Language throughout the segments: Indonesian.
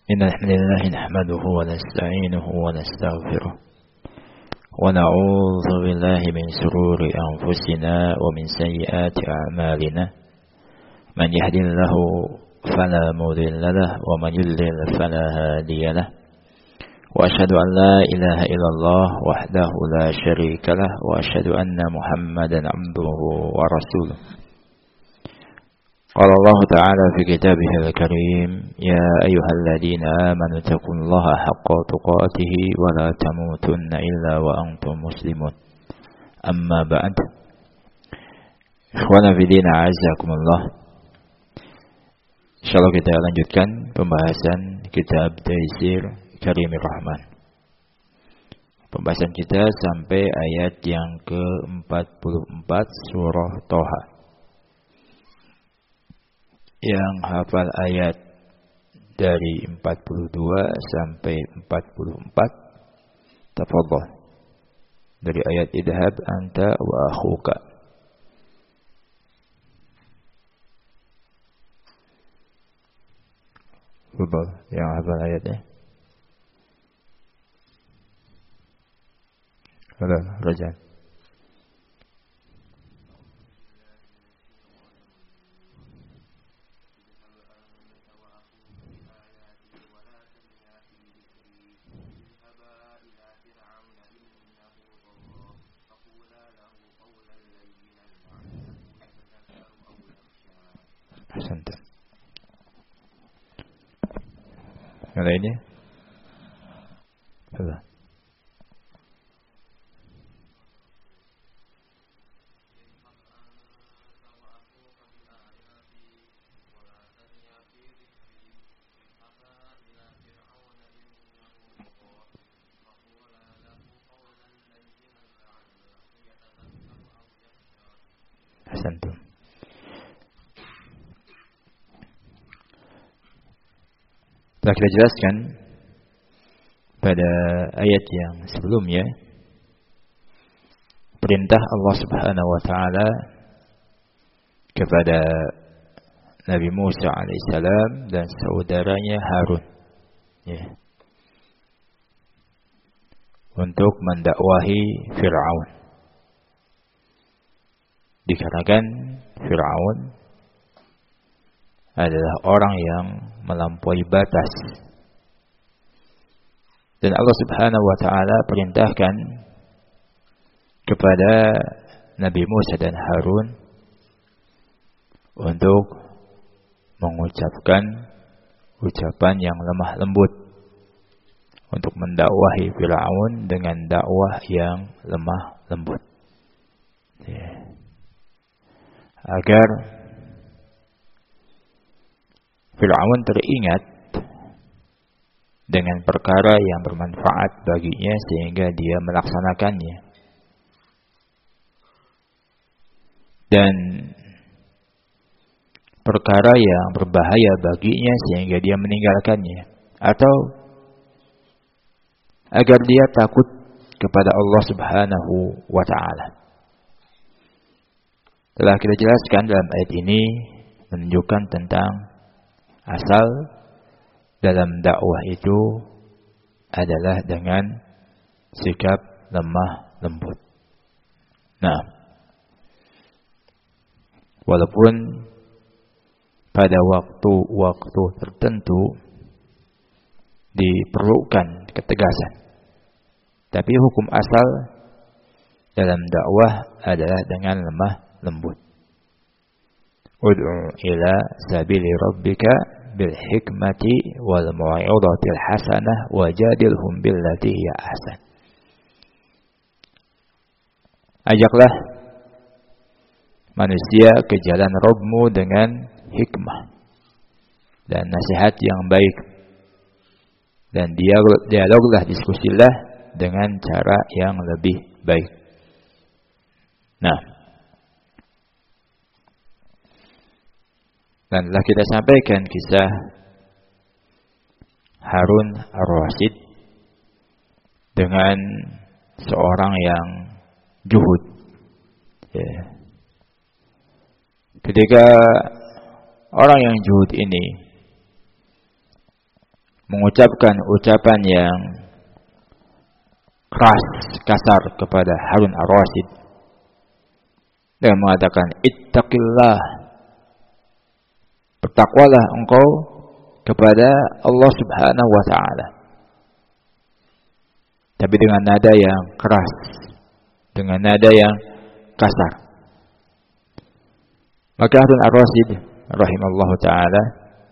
إن الحمد لله نحمده ونستعينه ونستغفره ونعوذ بالله من شرور أنفسنا ومن سيئات أعمالنا من يهد الله فلا مضل له ومن يضلل فلا هادي له وأشهد أن لا إله إلا الله وحده لا شريك له وأشهد أن محمدا عبده ورسوله. قال الله تعالى في كتابه الكريم يا أيها الذين آمنوا اتقوا الله حق تقاته ولا تموتن إلا وأنتم مسلمون. أما بعد إخوانا في دين أعزكم الله. Insyaallah kita lanjutkan pembahasan kitab Taysir Karimir Rahman. Pembahasan kita sampai ayat yang ke-44 surah Toha. Yang hafal ayat dari 42 sampai 44, tafadhol. Dari ayat idhab anta wa akhuka. Tafadhol yang hafal ayatnya. Halo, Rajan. Ahsanta. Yang lainnya? Coba. Ahsantum. Telah kita jelaskan pada ayat yang sebelumnya perintah Allah Subhanahu wa taala kepada Nabi Musa alaihissalam dan saudaranya Harun untuk mendakwahi Fir'aun. Dikarenakan Fir'aun adalah orang yang melampaui batas. Dan Allah Subhanahu wa taala perintahkan kepada Nabi Musa dan Harun untuk mengucapkan ucapan yang lemah lembut, untuk mendakwahi Fir'aun dengan dakwah yang lemah lembut, agar Fir'aun teringat dengan perkara yang bermanfaat baginya sehingga dia melaksanakannya, dan perkara yang berbahaya baginya sehingga dia meninggalkannya, atau agar dia takut kepada Allah Subhanahu wa taala. Telah kita jelaskan dalam ayat ini menunjukkan tentang asal dalam dakwah itu adalah dengan sikap lemah lembut. Nah, walaupun pada waktu-waktu tertentu diperlukan ketegasan, tapi hukum asal dalam dakwah adalah dengan lemah lembut. Ud'u ila sabili rabbika bil hikmati wal mau'izatil hasanah wajadilhum billati hiya ahsan. Ajaklah manusia ke jalan Rabbmu dengan hikmah dan nasihat yang baik, dan dialoglah, diskusilah dengan cara yang lebih baik. Nah, dan telah kita sampaikan kisah Harun Ar-Rasyid dengan seorang yang juhud. Ketika orang yang juhud ini mengucapkan ucapan yang keras, kasar kepada Harun ar-Rasyid dan mengatakan, ittaqillah, bertakwalah engkau kepada Allah Subhanahu wa ta'ala. Tapi dengan nada yang keras, dengan nada yang kasar. Maka Harun ar-Rasyid rahimallahu ta'ala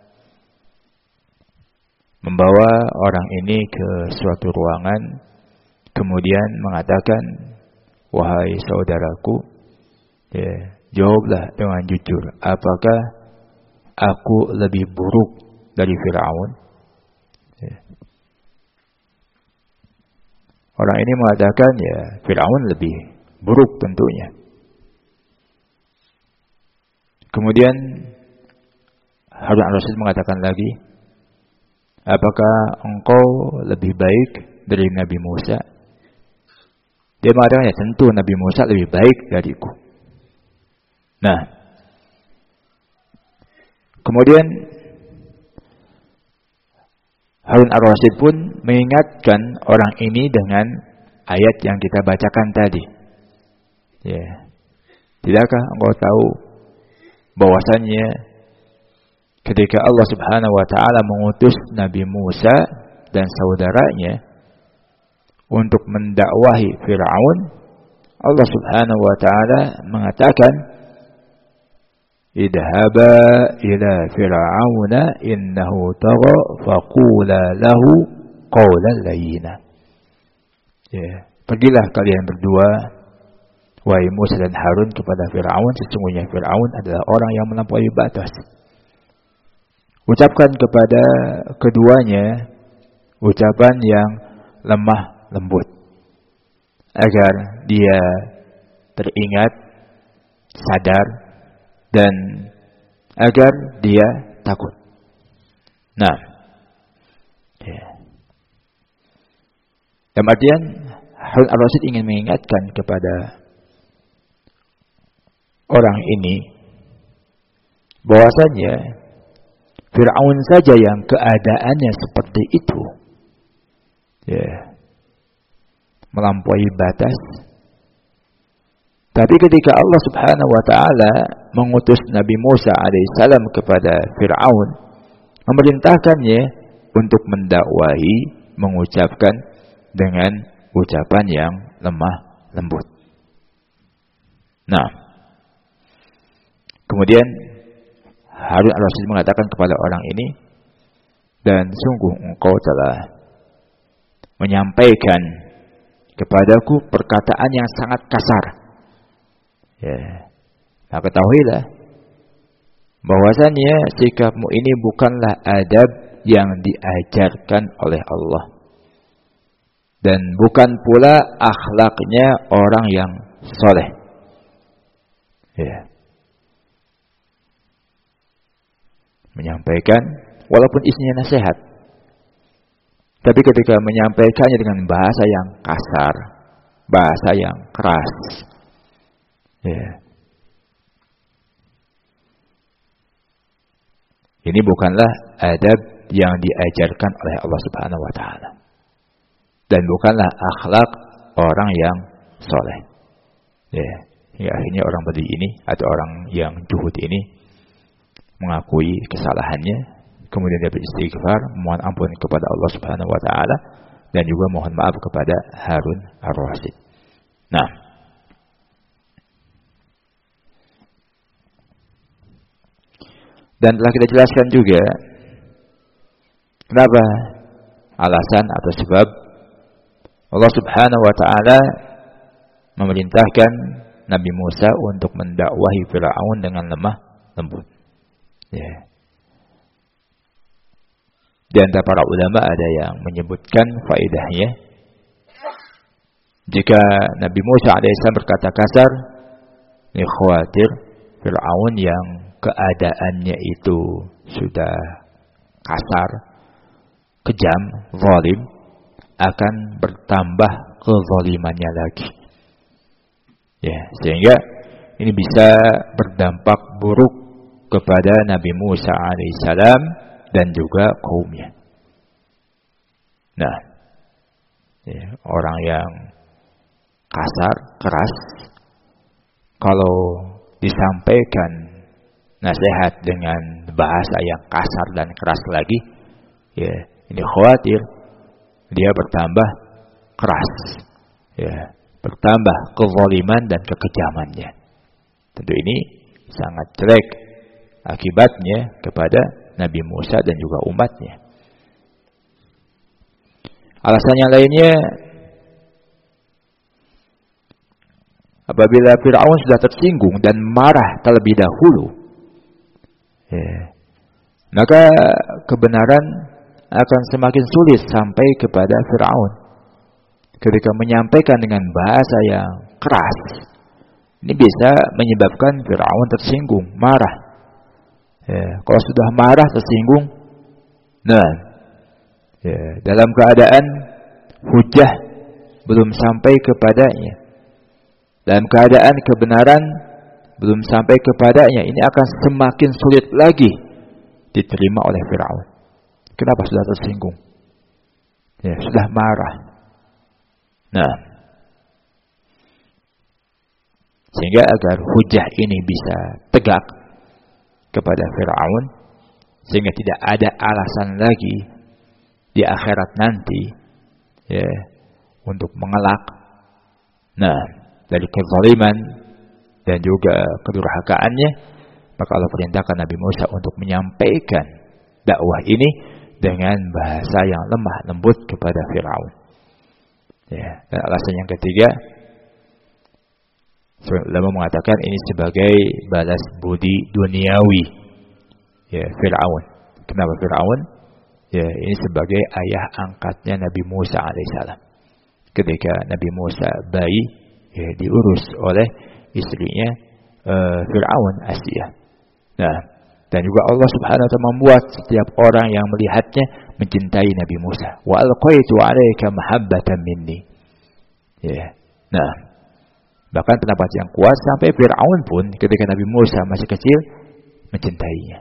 membawa orang ini ke suatu ruangan, kemudian mengatakan, wahai saudaraku, jawablah dengan jujur, apakah aku lebih buruk dari Fir'aun? Orang ini mengatakan, Fir'aun lebih buruk tentunya. Kemudian Harun ar-Rasyid mengatakan lagi, apakah engkau lebih baik dari Nabi Musa? Dia mengatakan, tentu Nabi Musa lebih baik dariku. Nah, kemudian Harun ar-Rasyid pun mengingatkan orang ini dengan ayat yang kita bacakan tadi. Tidakkah engkau tahu bahwasannya ketika Allah Subhanahu wa ta'ala mengutus Nabi Musa dan saudaranya untuk mendakwahi Fir'aun, Allah Subhanahu wa ta'ala mengatakan, idhaba ila fir'auna innahu tagha faqula lahu qawlan layyina. Pergilah kalian berdua, wahai Musa dan Harun, kepada Fir'aun. Sesungguhnya Fir'aun adalah orang yang melampaui batas. Ucapkan kepada keduanya ucapan yang lemah lembut, agar dia teringat, sadar, dan agar dia takut. Nah, dalam artian Harun ar-Rasyid ingin mengingatkan kepada orang ini bahwasanya Fir'aun saja yang keadaannya seperti itu, melampaui batas. Tapi ketika Allah Subhanahu wa ta'ala mengutus Nabi Musa alaihissalam kepada Fir'aun, memerintahkannya untuk mendakwahi, mengucapkan dengan ucapan yang lemah lembut. Nah, kemudian Harun ar-Rasyid mengatakan kepada orang ini, dan sungguh engkau telah menyampaikan kepadaku perkataan yang sangat kasar. Nah, ketahuilah bahwasannya sikapmu ini bukanlah adab yang diajarkan oleh Allah, dan bukan pula akhlaknya orang yang soleh. Menyampaikan walaupun isinya nasihat, tapi ketika menyampaikannya dengan bahasa yang kasar, bahasa yang keras, ini bukanlah adab yang diajarkan oleh Allah Subhanahu wa ta'ala, dan bukanlah akhlak orang yang soleh. Hingga akhirnya orang badi ini atau orang yang juhud ini mengakui kesalahannya, kemudian dia beristighfar, mohon ampun kepada Allah Subhanahu wa ta'ala, dan juga mohon maaf kepada Harun ar-Rasyid. Nah, dan telah kita jelaskan juga kenapa, alasan atau sebab Allah Subhanahu wa ta'ala memerintahkan Nabi Musa untuk mendakwahi Fir'aun dengan lemah lembut. Di antara para ulama ada yang menyebutkan faedahnya, jika Nabi Musa alaihissalam berkata kasar, ini khawatir Fir'aun yang keadaannya itu sudah kasar, kejam, zalim, akan bertambah kezalimannya lagi. Sehingga ini bisa berdampak buruk kepada Nabi Musa alaihissalam dan juga kaumnya. Nah, orang yang kasar, keras, kalau disampaikan nasihat dengan bahasa yang kasar dan keras lagi, ya, ini khawatir dia bertambah keras, ya, bertambah kezaliman dan kekejamannya. Tentu ini sangat jelek akibatnya kepada Nabi Musa dan juga umatnya. Alasan yang lainnya, apabila Fir'aun sudah tersinggung dan marah terlebih dahulu, maka kebenaran akan semakin sulit sampai kepada Fir'aun. Ketika menyampaikan dengan bahasa yang keras, ini bisa menyebabkan Fir'aun tersinggung, marah. Kalau sudah marah, tersinggung, dalam keadaan hujah belum sampai kepadanya, dalam keadaan kebenaran belum sampai kepadanya, ini akan semakin sulit lagi diterima oleh Fir'aun. Kenapa? Sudah tersinggung, sudah marah. Sehingga agar hujah ini bisa tegak kepada Fir'aun, sehingga tidak ada alasan lagi di akhirat nanti, untuk mengelak dari kezaliman dan juga kedurhakaannya, maka Allah perintahkan Nabi Musa untuk menyampaikan dakwah ini dengan bahasa yang lemah lembut kepada Fir'aun. Dan alasan yang ketiga, ulama mengatakan ini sebagai balas budi duniawi, Fir'aun. Kenapa Fir'aun? Ini sebagai ayah angkatnya Nabi Musa alaihissalam. Ketika Nabi Musa bayi, diurus oleh istrinya Fir'aun, Asiyah. Dan juga Allah Subhanahu wa ta'ala membuat setiap orang yang melihatnya mencintai Nabi Musa. Wa alqaitu 'alaika mahabbatan minni. Bahkan pendapat yang kuat sampai Fir'aun pun ketika Nabi Musa masih kecil mencintainya.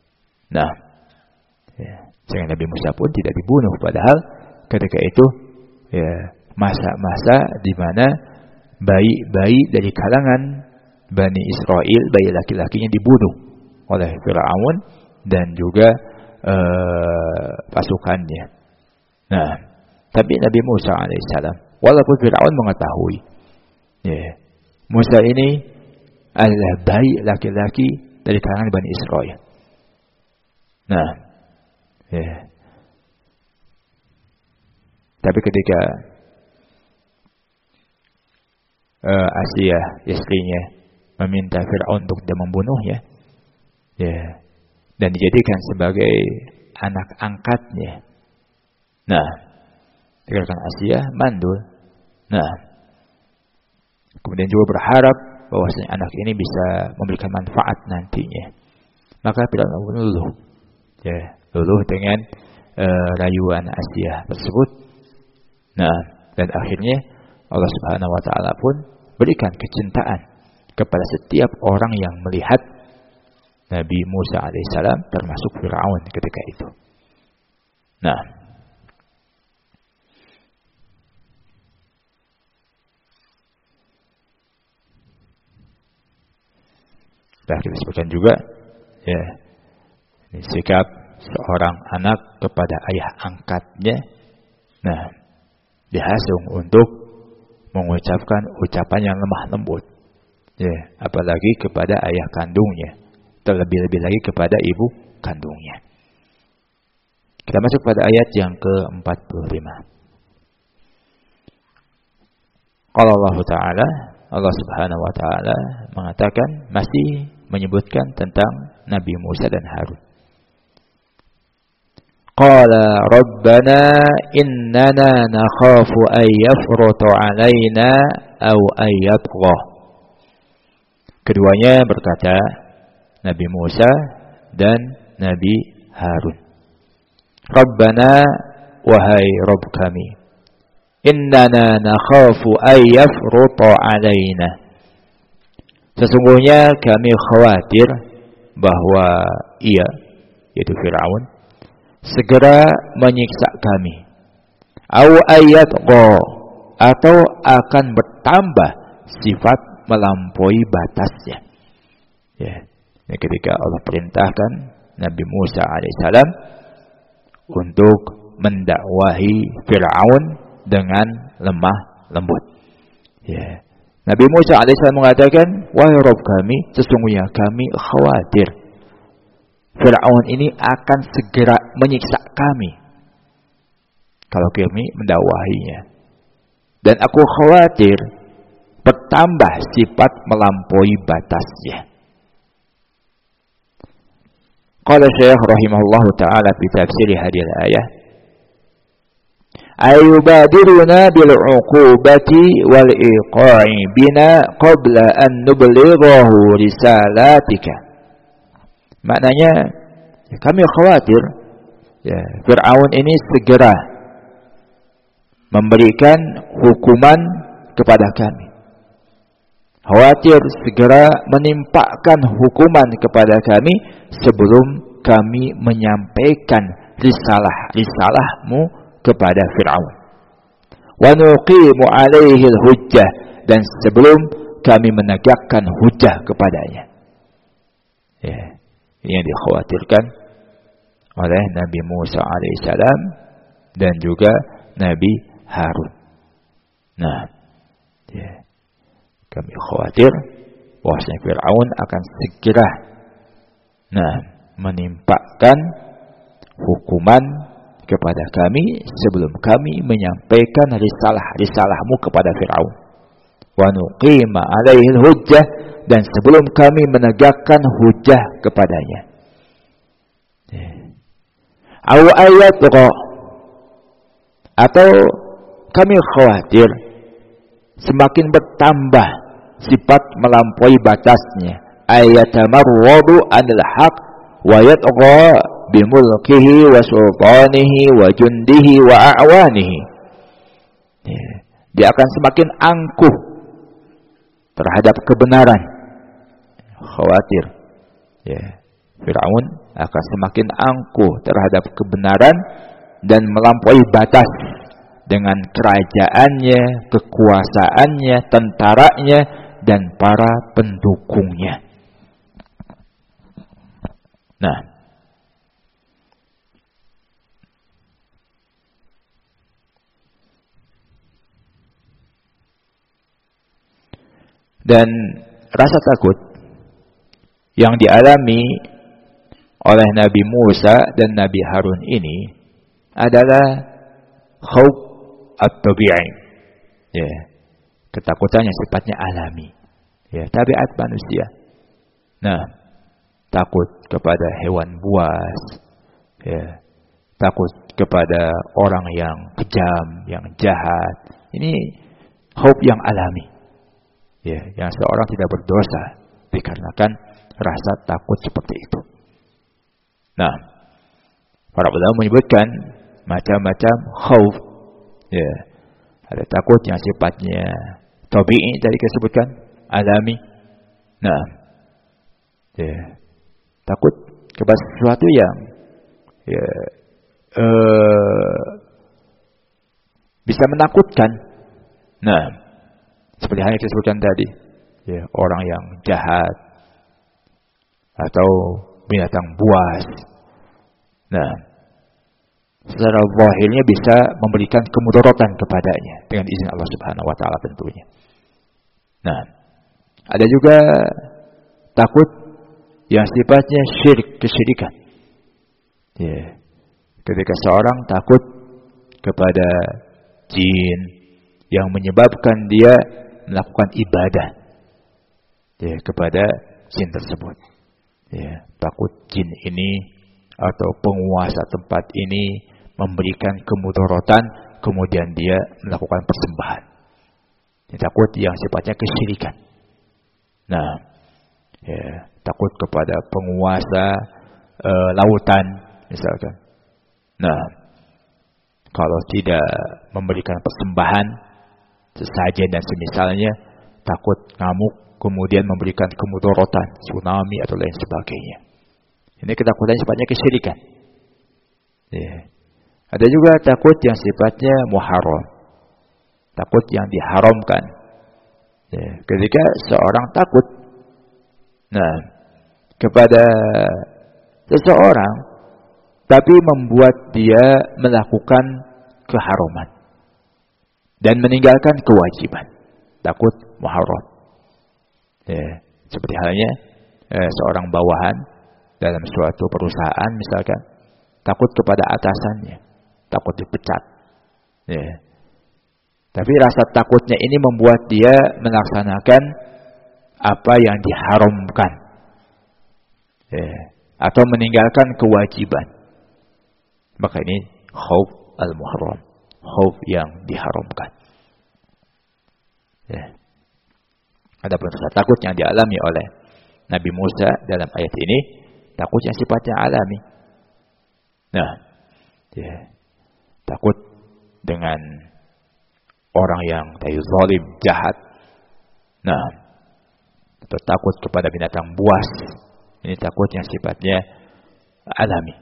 Sehingga Nabi Musa pun tidak dibunuh, padahal ketika itu masa-masa di mana bayi-bayi dari kalangan Bani Israel, bayi laki-lakinya dibunuh oleh Fir'aun dan juga pasukannya. Tapi Nabi Musa alaihissalam, walaupun Fir'aun mengetahui Musa ini adalah bayi laki-laki dari kalangan Bani Israel. Tapi ketika Asiyah, istrinya, meminta Fir'aun untuk dia membunuhnya, dan dijadikan sebagai anak angkatnya, dikatakan Asiyah mandul. Kemudian juga berharap bahwasanya anak ini bisa memberikan manfaat nantinya. Maka Fir'aun luluh dengan rayuan Asiyah tersebut. Dan akhirnya Allah Subhanahu wa ta'ala pun berikan kecintaan kepada setiap orang yang melihat Nabi Musa alaihissalam, termasuk Fir'aun ketika itu. Kita sebutkan juga ini sikap seorang anak kepada ayah angkatnya, dihasung untuk mengucapkan ucapan yang lemah lembut, apalagi kepada ayah kandungnya, terlebih-lebih lagi kepada ibu kandungnya. Kita masuk pada ayat yang ke-45. Qala Allah Ta'ala, Allah Subhanahu wa Ta'ala mengatakan, masih menyebutkan tentang Nabi Musa dan Harun. Qala Rabbana innana nakhafu an yafruta alaina aw an yatgha. Keduanya berkata, Nabi Musa dan Nabi Harun, Rabbana, wahai Rabb kami, innana nakhafu an yafruta alaina, sesungguhnya kami khawatir bahwa ia, yaitu Fir'aun, segera menyiksa kami. Au ayatqa, atau akan bertambah sifat melampaui batasnya. Ya. Ini ketika Allah perintahkan Nabi Musa alaihissalam untuk mendakwahi Fir'aun dengan lemah lembut. Ya. Nabi Musa alaihissalam mengatakan, wahai Rabb kami, sesungguhnya kami khawatir Fir'aun ini akan segera menyiksa kami kalau kami mendakwahinya. Dan aku khawatir bertambah sifat melampaui batasnya. Qala Syekh rahimahullah ta'ala fi tafsir hadhihi al-ayah, ayubadiruna bil 'uqubati wal iqa'i bina qabla an nublighahu risalatika. Maknanya kami khawatir ya, Fir'aun ini segera memberikan hukuman kepada kami. Khawatir segera menimpakan hukuman kepada kami sebelum kami menyampaikan risalahmu kepada Fir'aun. Wa nuqimu alaihi al-hujjah, dan sebelum kami menegakkan hujjah kepadanya. Ya, ini yang dikhawatirkan oleh Nabi Musa alaihissalam dan juga Nabi Harun. Nah, ya, kami khawatir bahwasanya Fir'aun akan segera menimpakan hukuman kepada kami sebelum kami menyampaikan risalahmu kepada Fir'aun. Wa nuqima alaihi hujjah, dan sebelum kami menegakkan hujjah kepadanya. Aw ayatqa, atau kami khawatir semakin bertambah sifat melampaui batasnya, ayatamarwadu anil haq wa yatgha bimulkihi wa sultanihi wa jundihi wa a'wanihi. Dia akan semakin angkuh terhadap kebenaran. Khawatir ya, Fir'aun akan semakin angkuh terhadap kebenaran dan melampaui batas dengan kerajaannya, kekuasaannya, tentaranya, dan para pendukungnya. Nah, dan rasa takut yang dialami oleh Nabi Musa dan Nabi Harun ini adalah khauf at-tabi'i. Ya, ketakutan yang sifatnya alami. Ya, tabiat manusia. Nah, takut kepada hewan buas. Ya, takut kepada orang yang kejam, yang jahat. Ini khauf yang alami. Ya, yang seorang tidak berdosa dikarenakan rasa takut seperti itu. Nah, para ulama menyebutkan macam-macam khauf. Ya, ada takut yang sifatnya tabi'i tadi disebutkan, alami. Nah, ya, takut kepada sesuatu yang ya, bisa menakutkan. Nah, seperti yang disebutkan tadi, ya, orang yang jahat atau binatang buas. Nah, secara zahirnya bisa memberikan kemudaratan kepadanya dengan izin Allah Subhanahu wa taala tentunya. Nah, ada juga takut yang sifatnya syirik, kesyirikan. Ya. Ketika seorang takut kepada jin yang menyebabkan dia melakukan ibadah ya kepada jin tersebut. Ya, takut jin ini atau penguasa tempat ini memberikan kemudaratan, kemudian dia melakukan persembahan. Takut yang sifatnya kesyirikan. Nah, ya, takut kepada penguasa lautan misalkan. Nah, kalau tidak memberikan persembahan sesajen dan semisalnya, takut ngamuk kemudian memberikan kemudaratan, tsunami atau lain sebagainya. Ini ketakutan sifatnya kesyirikan. Ya. Ada juga takut yang sifatnya muharram, takut yang diharamkan. Ketika seorang takut, kepada seseorang, tapi membuat dia melakukan keharaman dan meninggalkan kewajiban, takut muharram. Seperti halnya seorang bawahan dalam suatu perusahaan misalkan, takut kepada atasannya, takut dipecat. Tapi rasa takutnya ini membuat dia melaksanakan apa yang diharamkan, atau meninggalkan kewajiban. Maka ini khauf al-muharram, khauf yang diharamkan. Adapun rasa takut yang dialami oleh Nabi Musa dalam ayat ini, takut yang sifatnya alami. Takut dengan orang yang zalim, jahat. Atau takut kepada binatang buas. Ini takut yang sifatnya alami.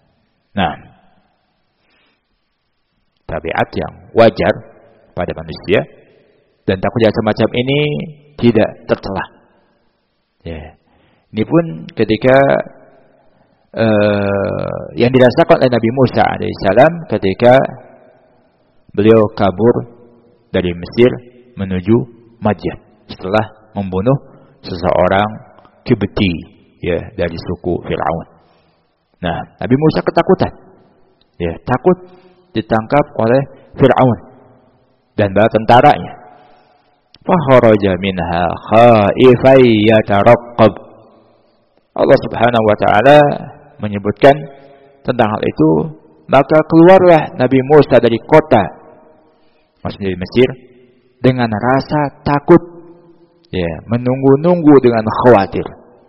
Tabiat yang wajar pada manusia, dan takut yang semacam ini tidak tercela. Ini pun ketika yang dirasakan oleh Nabi Musa alaihissalam ketika beliau kabur dari Mesir menuju Madyan setelah membunuh seseorang Kibti, dari suku Fir'aun. Nabi Musa ketakutan, takut ditangkap oleh Fir'aun dan bala tentaranya. Fakharaja minha khaifan yataraqqab. Allah Subhanahu wa taala menyebutkan tentang hal itu, maka keluarlah Nabi Musa dari kota, maksudnya dari Mesir, dengan rasa takut, menunggu-nunggu dengan khawatir.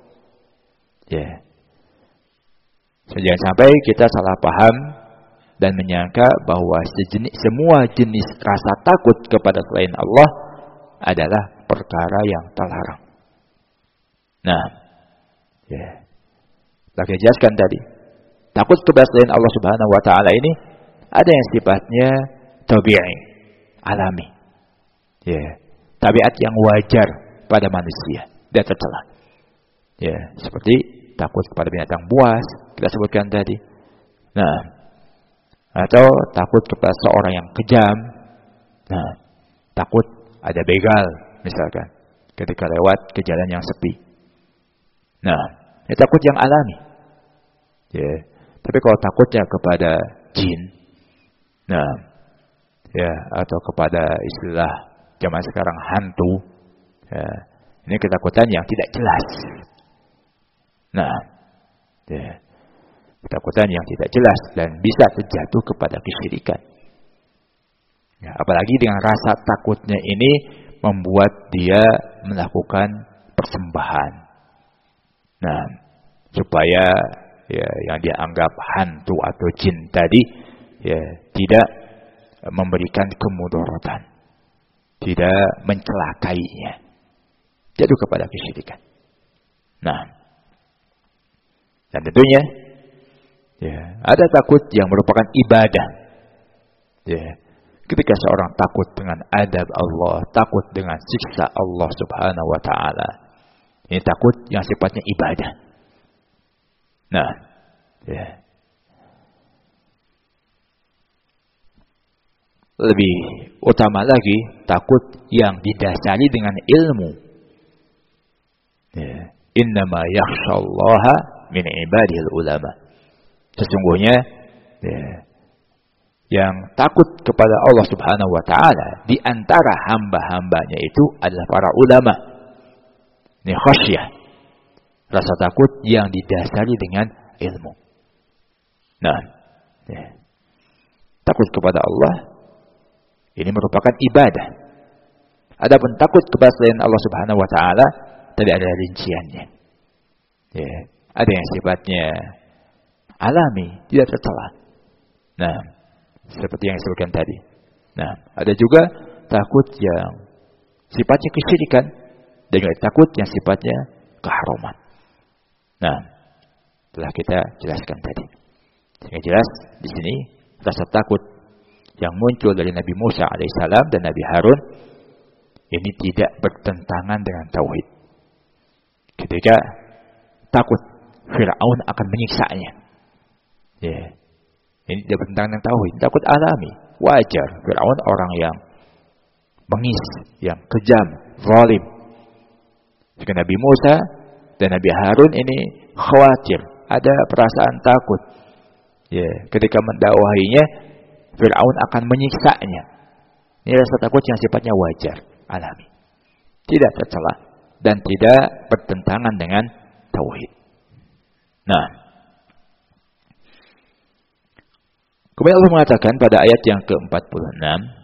Jangan sampai kita salah paham dan menyangka bahwa semua jenis rasa takut kepada selain Allah adalah perkara yang terlarang. Lagi jelaskan tadi, takut kepada selain Allah Subhanahu wa taala ini ada yang sifatnya tabi'i, alami. Tabiat yang wajar pada manusia, tidak tercela. Seperti takut kepada binatang buas, kita sebutkan tadi. Atau takut kepada seorang yang kejam. Takut ada begal misalkan ketika lewat ke jalan yang sepi. Ini takut yang alami. Tapi kalau takutnya kepada jin, atau kepada istilah zaman sekarang hantu, ini ketakutan yang tidak jelas. Ketakutan yang tidak jelas dan bisa terjatuh kepada kesyirikan. Apalagi dengan rasa takutnya ini membuat dia melakukan persembahan. Supaya yang dia anggap hantu atau jin tadi tidak memberikan kemudaratan, tidak mencelakainya, jatuh kepada kesyirikan. Dan tentunya ada takut yang merupakan ibadah. Ketika seorang takut dengan adab Allah, takut dengan siksa Allah Subhanahu wa taala, ini takut yang sifatnya ibadah. Lebih utama lagi takut yang didasari dengan ilmu. Innama yakhshallaha min ibadihil ulama. Sesungguhnya yang takut kepada Allah Subhanahu wa taala di antara hamba-hambanya itu adalah para ulama. Ini khasyah, rasa takut yang didasari dengan ilmu. Takut kepada Allah ini merupakan ibadah. Adapun takut kepada selain Allah Subhanahu wa taala tadi ada rinciannya. Ada yang sifatnya alami, tidak tercela. Seperti yang disebutkan tadi. Ada juga takut yang sifatnya kesyirikan dan juga takut yang sifatnya keharaman. Telah kita jelaskan tadi. Sehingga jelas di sini rasa takut yang muncul dari Nabi Musa alaihissalam dan Nabi Harun ini tidak bertentangan dengan tauhid. Ketika takut Fir'aun akan menyiksanya. Ya. Ini tidak bertentangan dengan tauhid, takut alami, wajar. Fir'aun orang yang bengis, yang kejam, zalim. Jika Nabi Musa dan Nabi Harun ini khawatir, ada perasaan takut. Ya, ketika mendakwahinya, Fir'aun akan menyiksanya. Ini rasa takut yang sifatnya wajar, alami. Tidak tercela dan tidak bertentangan dengan tauhid. Nah, kemudian Allah mengatakan pada ayat yang ke-46,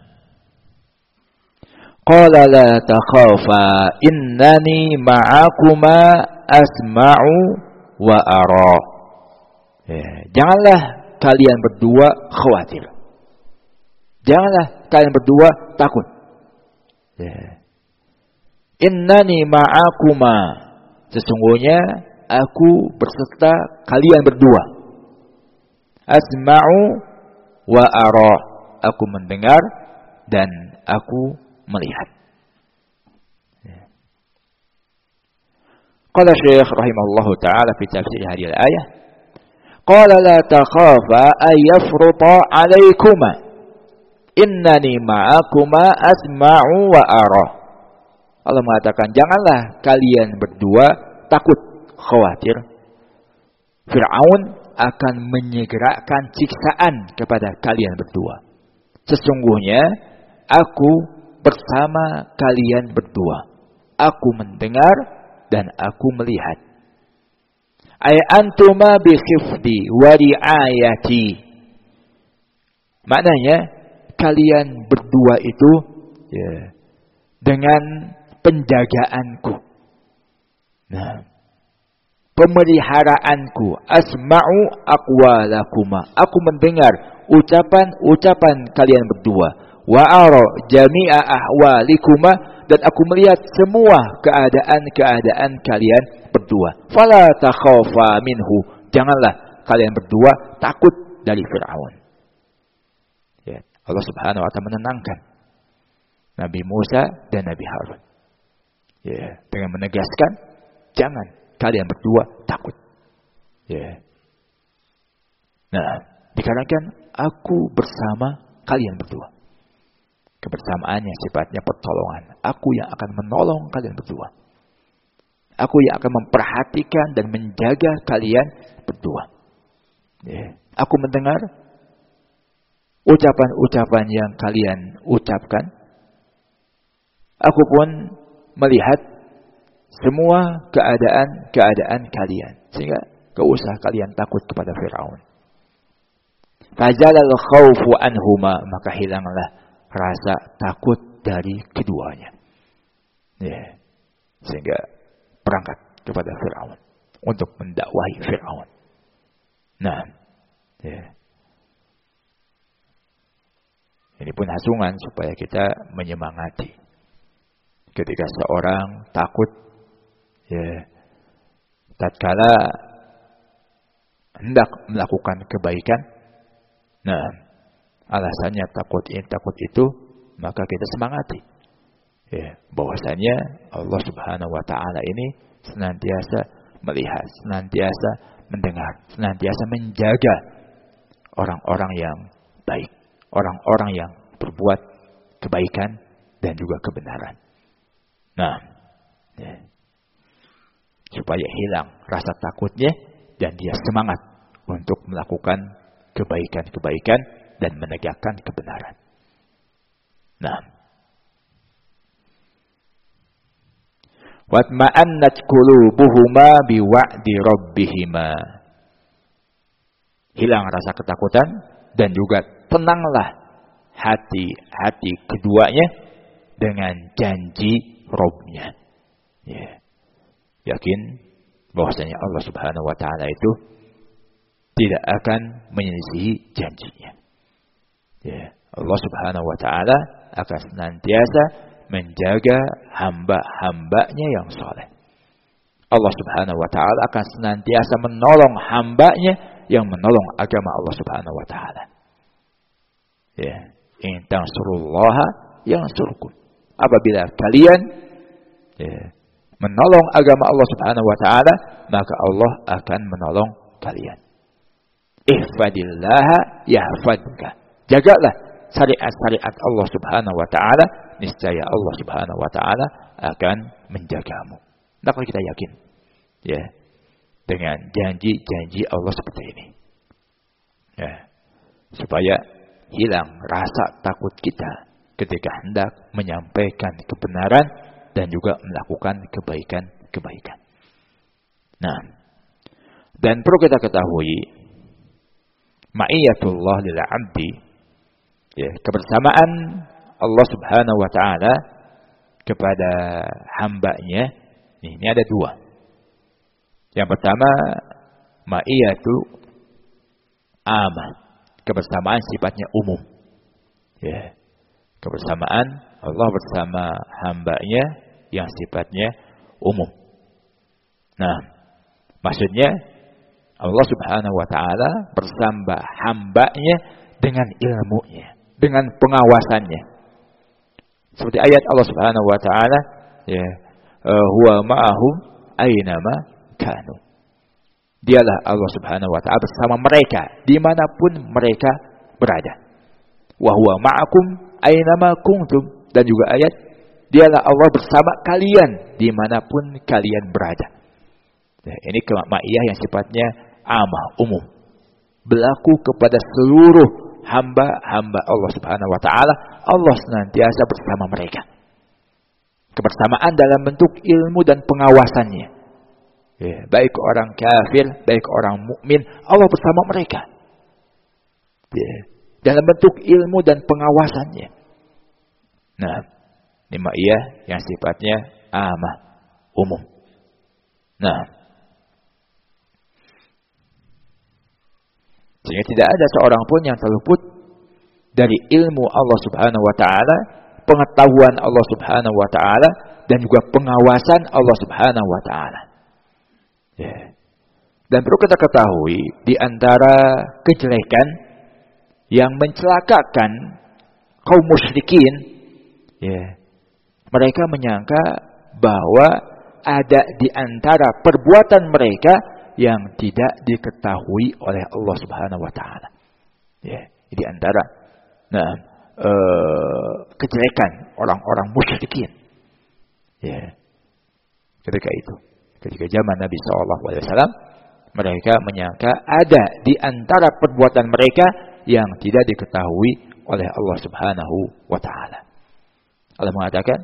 Qala la takhafa innani ma'akuma asma'u wa ara. Ya, janganlah kalian berdua khawatir. Janganlah kalian berdua takut. Ya. Innani ma'akuma. Sesungguhnya aku berserta kalian berdua. Asma'u wa ara. Aku mendengar dan aku melihat. Ya. Qala Syekh rahimahullahu ta'ala fi tafsir hadhihi al-ayah. Qala la takhafa ay yafruta 'alaykuma. Innani ma'akuma asma'u wa ara. Allah mengatakan, janganlah kalian berdua takut, khawatir. Fir'aun akan menyegerakan siksaan kepada kalian berdua. Sesungguhnya aku bersama kalian berdua. Aku mendengar dan aku melihat. Ay antuma bi khifdi wa ri'ayati. Maknanya kalian berdua itu ya, dengan penjagaanku. Nah, pemeliharaanku. Asma'u aqwalakuma. Aku mendengar ucapan-ucapan kalian berdua. Wa ara jami'a ahwalikuma. Dan aku melihat semua keadaan-keadaan kalian berdua. Fala takhafa minhu. Janganlah kalian berdua takut dari Fir'aun. Ya, Allah Subhanahu wa ta'ala menenangkan Nabi Musa dan Nabi Harun. Ya, dengan menegaskan, jangan kalian berdua takut. Ya. Nah, dikarenakan aku bersama kalian berdua. Kebersamaannya sifatnya pertolongan. Aku yang akan menolong kalian berdua. Aku yang akan memperhatikan dan menjaga kalian berdua. Ya. Aku mendengar ucapan-ucapan yang kalian ucapkan. Aku pun melihat semua keadaan-keadaan kalian. Sehingga gak usah kalian takut kepada Fir'aun. Fazalal khawfu anhuma. Maka hilanglah rasa takut dari keduanya. Ya. Sehingga berangkat kepada Fir'aun. Untuk mendakwahi Fir'aun. Nah. Ya. Ini pun hasungan supaya kita menyemangati. Ketika seorang takut, ya, tatkala hendak melakukan kebaikan, nah, alasannya takut ini, takut itu, maka kita semangati. Ya, bahwasanya Allah Subhanahu wa ta'ala ini senantiasa melihat, senantiasa mendengar, senantiasa menjaga orang-orang yang baik, orang-orang yang berbuat kebaikan dan juga kebenaran. Nah, ya, supaya hilang rasa takutnya dan dia semangat untuk melakukan kebaikan-kebaikan dan menegakkan kebenaran. Nah, watma'annat qulubuhuma biwa'di rabbihima. Hilang rasa ketakutan dan juga tenanglah hati-hati keduanya dengan janji Robnya. Ya. Yakin bahwasanya Allah Subhanahu wa ta'ala itu tidak akan menyelisihi janjinya. Ya. Allah Subhanahu wa ta'ala akan senantiasa menjaga hamba-hambanya yang soleh. Allah Subhanahu wa ta'ala akan senantiasa menolong hambanya yang menolong agama Allah Subhanahu wa ta'ala. Ya, in tansurullaha yansurkum. Apabila kalian menolong agama Allah Subhanahu wa taala, maka Allah akan menolong kalian. Ihfadillaha yahfadka. Jagalah syariat-syariat Allah Subhanahu wa taala, niscaya Allah Subhanahu wa taala akan menjagamu. Nah, kalau kita yakin dengan janji-janji Allah seperti ini. Supaya hilang rasa takut kita ketika hendak menyampaikan kebenaran dan juga melakukan kebaikan-kebaikan. Nah, dan perlu kita ketahui ma'iyatullah lil 'abdi, kebersamaan Allah Subhanahu wa taala kepada hambanya. Ini ada dua. Yang pertama, ma'iyatu amah, kebersamaan sifatnya umum. Kebersamaan Allah bersama hambanya yang sifatnya umum. Nah, maksudnya Allah Subhanahu wa taala bersama hambanya dengan ilmunya, dengan pengawasannya. Seperti ayat Allah Subhanahu wa taala, huwa ma'ahum aynama kanu. Dialah Allah Subhanahu wa taala bersama mereka dimanapun mereka berada. Wa huwa ma'akum aynama kuntum. Dan juga ayat, dialah Allah bersama kalian dimanapun kalian berada. Ini ma'iyah yang sifatnya amah, umum, berlaku kepada seluruh hamba-hamba Allah Subhanahu wa taala. Allah senantiasa bersama mereka. Kebersamaan dalam bentuk ilmu dan pengawasannya. Baik orang kafir, baik orang mukmin, Allah bersama mereka. Dalam bentuk ilmu dan pengawasannya. Nah, ini ma'iyah yang sifatnya amah, umum. Nah, sehingga tidak ada seorang pun yang terluput dari ilmu Allah Subhanahu wa taala, pengetahuan Allah Subhanahu wa taala, dan juga pengawasan Allah Subhanahu wa taala. Dan perlu kita ketahui, di antara kejelekan yang mencelakakan kaum musyrikin, mereka menyangka bahwa ada di antara perbuatan mereka yang tidak diketahui oleh Allah Subhanahu wa taala. Di antara kejelekan orang-orang musyrikin. Ketika zaman Nabi SAW, mereka menyangka ada di antara perbuatan mereka yang tidak diketahui oleh Allah Subhanahu wa taala. Allah mengatakan,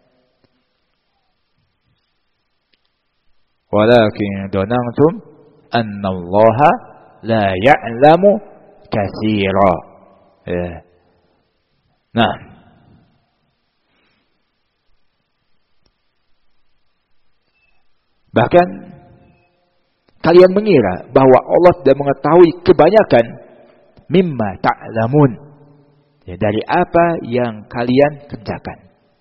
walakin dhanantum annallaha la ya'lamu katsira. Nah, bahkan kalian mengira bahwa Allah tidak mengetahui kebanyakan mimma ta'lamun, dari apa yang kalian kerjakan.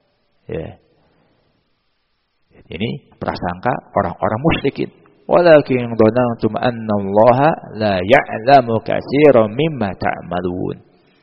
Ini prasangka orang-orang musyrikin. Walakin dhanantum annallaha la ya'lamu katsiran mimma ta'malun.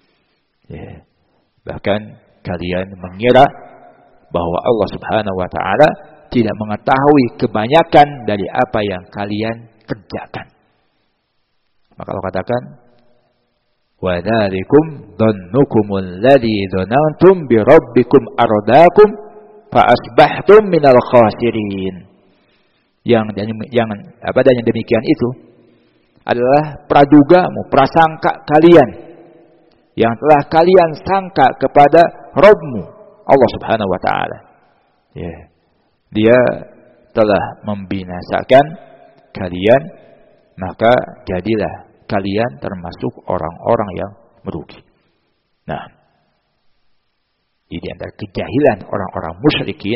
Bahkan kalian mengira bahwa Allah Subhanahu wa taala tidak mengetahui kebanyakan dari apa yang kalian kerjakan. Maka Allah katakan, wa dzalikum dhannukumul ladzi dhanantum bi rabbikum ardaakum fa asbahtum minal khasirin. Yang demikian itu adalah pradugamu, prasangka kalian yang telah kalian sangka kepada Rabbmu, Allah Subhanahu wa taala. Dia telah membinasakan kalian, maka jadilah kalian termasuk orang-orang yang merugi. Nah, ini antara kejahilan orang-orang musyrikin,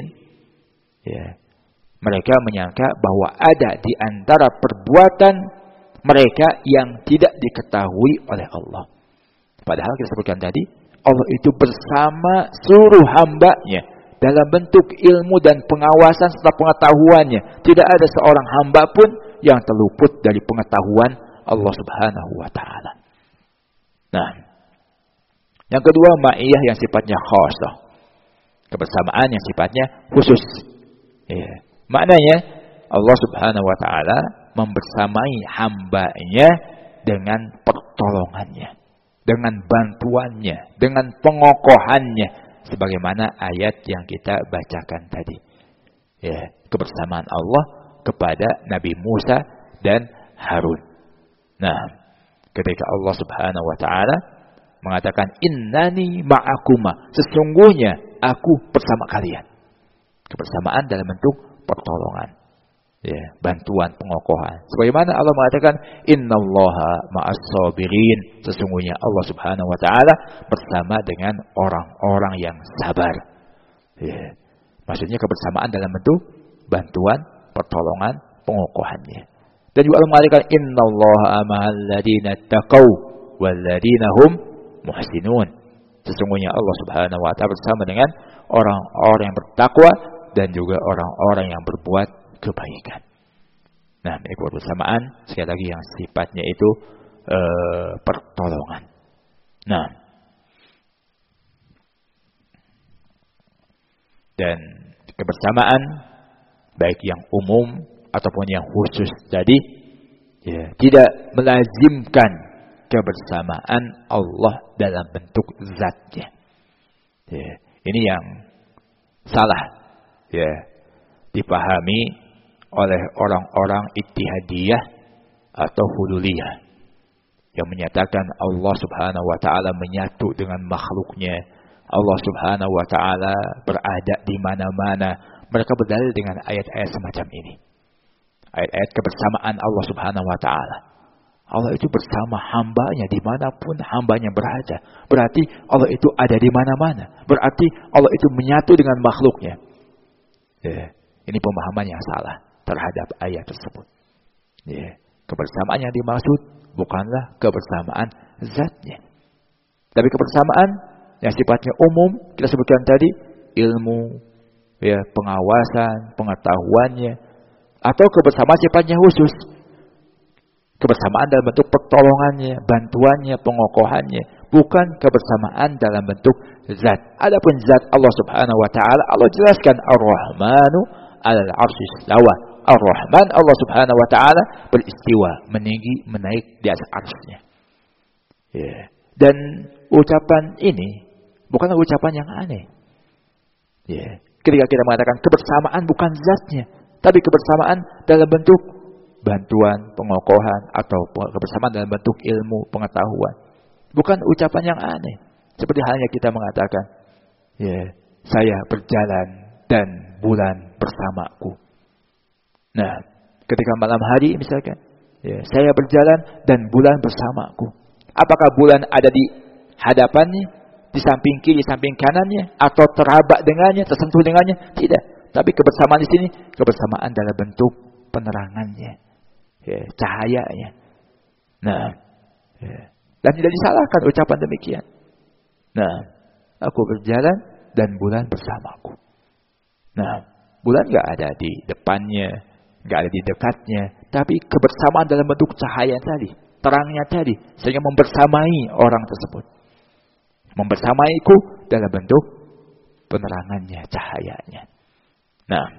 mereka menyangka bahwa ada di antara perbuatan mereka yang tidak diketahui oleh Allah. Padahal kita sebutkan tadi, Allah itu bersama seluruh hambanya dalam bentuk ilmu dan pengawasan serta pengetahuannya. Tidak ada seorang hamba pun yang terluput dari pengetahuan Allah Subhanahu wa taala. Nah, Yang kedua, ma'iyah yang sifatnya khassah. Kebersamaan yang sifatnya khusus. Ya. Maknanya Allah Subhanahu wa taala membersamai hamba-Nya dengan pertolongannya, dengan bantuannya, dengan pengokohannya, sebagaimana ayat yang kita bacakan tadi. Ya, kebersamaan Allah kepada Nabi Musa dan Harun. Nah, ketika Allah Subhanahu wa taala mengatakan innani ma'akuma, sesungguhnya aku bersama kalian. Kebersamaan dalam bentuk pertolongan, ya, bantuan, pengokohan. Sebagaimana Allah mengatakan innallaha ma'as sabirin, sesungguhnya Allah Subhanahu wa taala bersama dengan orang-orang yang sabar. Ya. Maksudnya kebersamaan dalam bentuk bantuan, pertolongan, pengokohannya. Dan juga Allah mengatakan innallaha ma'al ladina taqaw wal ladina hum muhsinun. Sesungguhnya Allah Subhanahu wa taala bersama dengan orang-orang yang bertakwa dan juga orang-orang yang berbuat kebaikan. Nah, ini kebersamaan sekali lagi yang sifatnya itu pertolongan. Nah, dan kebersamaan baik yang umum ataupun yang khusus tadi, ya, tidak melazimkan kebersamaan Allah dalam bentuk zatnya. Ya, ini yang salah, ya, dipahami oleh orang-orang ittihadiyah atau hululiyah yang menyatakan Allah Subhanahu wa taala menyatu dengan makhluknya. Allah Subhanahu wa taala berada di mana-mana. Mereka berdalil dengan ayat-ayat semacam ini. Ayat-ayat kebersamaan Allah Subhanahu wa taala. Allah itu bersama hambanya dimanapun hambanya berada. Berarti Allah itu ada di mana-mana. Berarti Allah itu menyatu dengan makhluknya. Ya, ini pemahaman yang salah terhadap ayat tersebut. Ya, kebersamaan yang dimaksud bukanlah kebersamaan zatnya, tapi kebersamaan yang sifatnya umum, kita sebutkan tadi, ilmu, ya, pengawasan, pengetahuannya, atau kebersamaan sifatnya khusus. Kebersamaan dalam bentuk pertolongannya, bantuannya, pengokohannya, bukan kebersamaan dalam bentuk zat. Adapun zat Allah Subhanahu wa taala, Allah jelaskan Ar-Rahmanu 'alal 'arsy istawa. Ar-Rahman, Allah Subhanahu wa taala beristiwa, meninggi, menaik di atas arsy-Nya. Ya. Dan ucapan ini bukanlah ucapan yang aneh. Ya. Ketika kita mengatakan kebersamaan bukan zatnya, tapi kebersamaan dalam bentuk bantuan, pengokohan, atau kebersamaan dalam bentuk ilmu, pengetahuan. Bukan ucapan yang aneh. Seperti halnya kita mengatakan, ya, saya berjalan dan bulan bersamaku. Nah, ketika malam hari misalkan, ya, saya berjalan dan bulan bersamaku. Apakah bulan ada di hadapannya, di samping kiri, di samping kanannya, atau terabak dengannya, tersentuh dengannya? Tidak. Tapi kebersamaan di sini, kebersamaan dalam bentuk penerangannya, ya, cahayanya. Nah, ya, dan tidak disalahkan ucapan demikian. Nah, aku berjalan dan bulan bersamaku. Nah, bulan nggak ada di depannya, nggak ada di dekatnya, tapi kebersamaan dalam bentuk cahaya tadi, terangnya tadi, sehingga membersamai orang tersebut. Membersamaiku dalam bentuk penerangannya, cahayanya. Nah,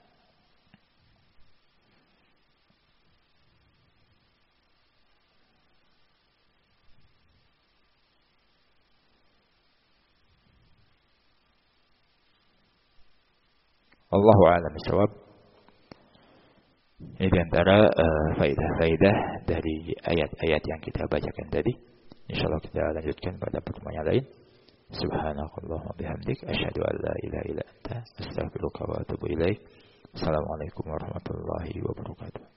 Allahu a'lam bishawab. Ini diantara faidah-faidah dari ayat-ayat yang kita bacakan tadi. InsyaAllah kita lanjutkan pada pertemuan yang lain. Subhanakallahumma bihamdik, asyhadu an la ilaha illa anta, astaghfiruka wa atubu ilaik. Assalamualaikum warahmatullahi wabarakatuh.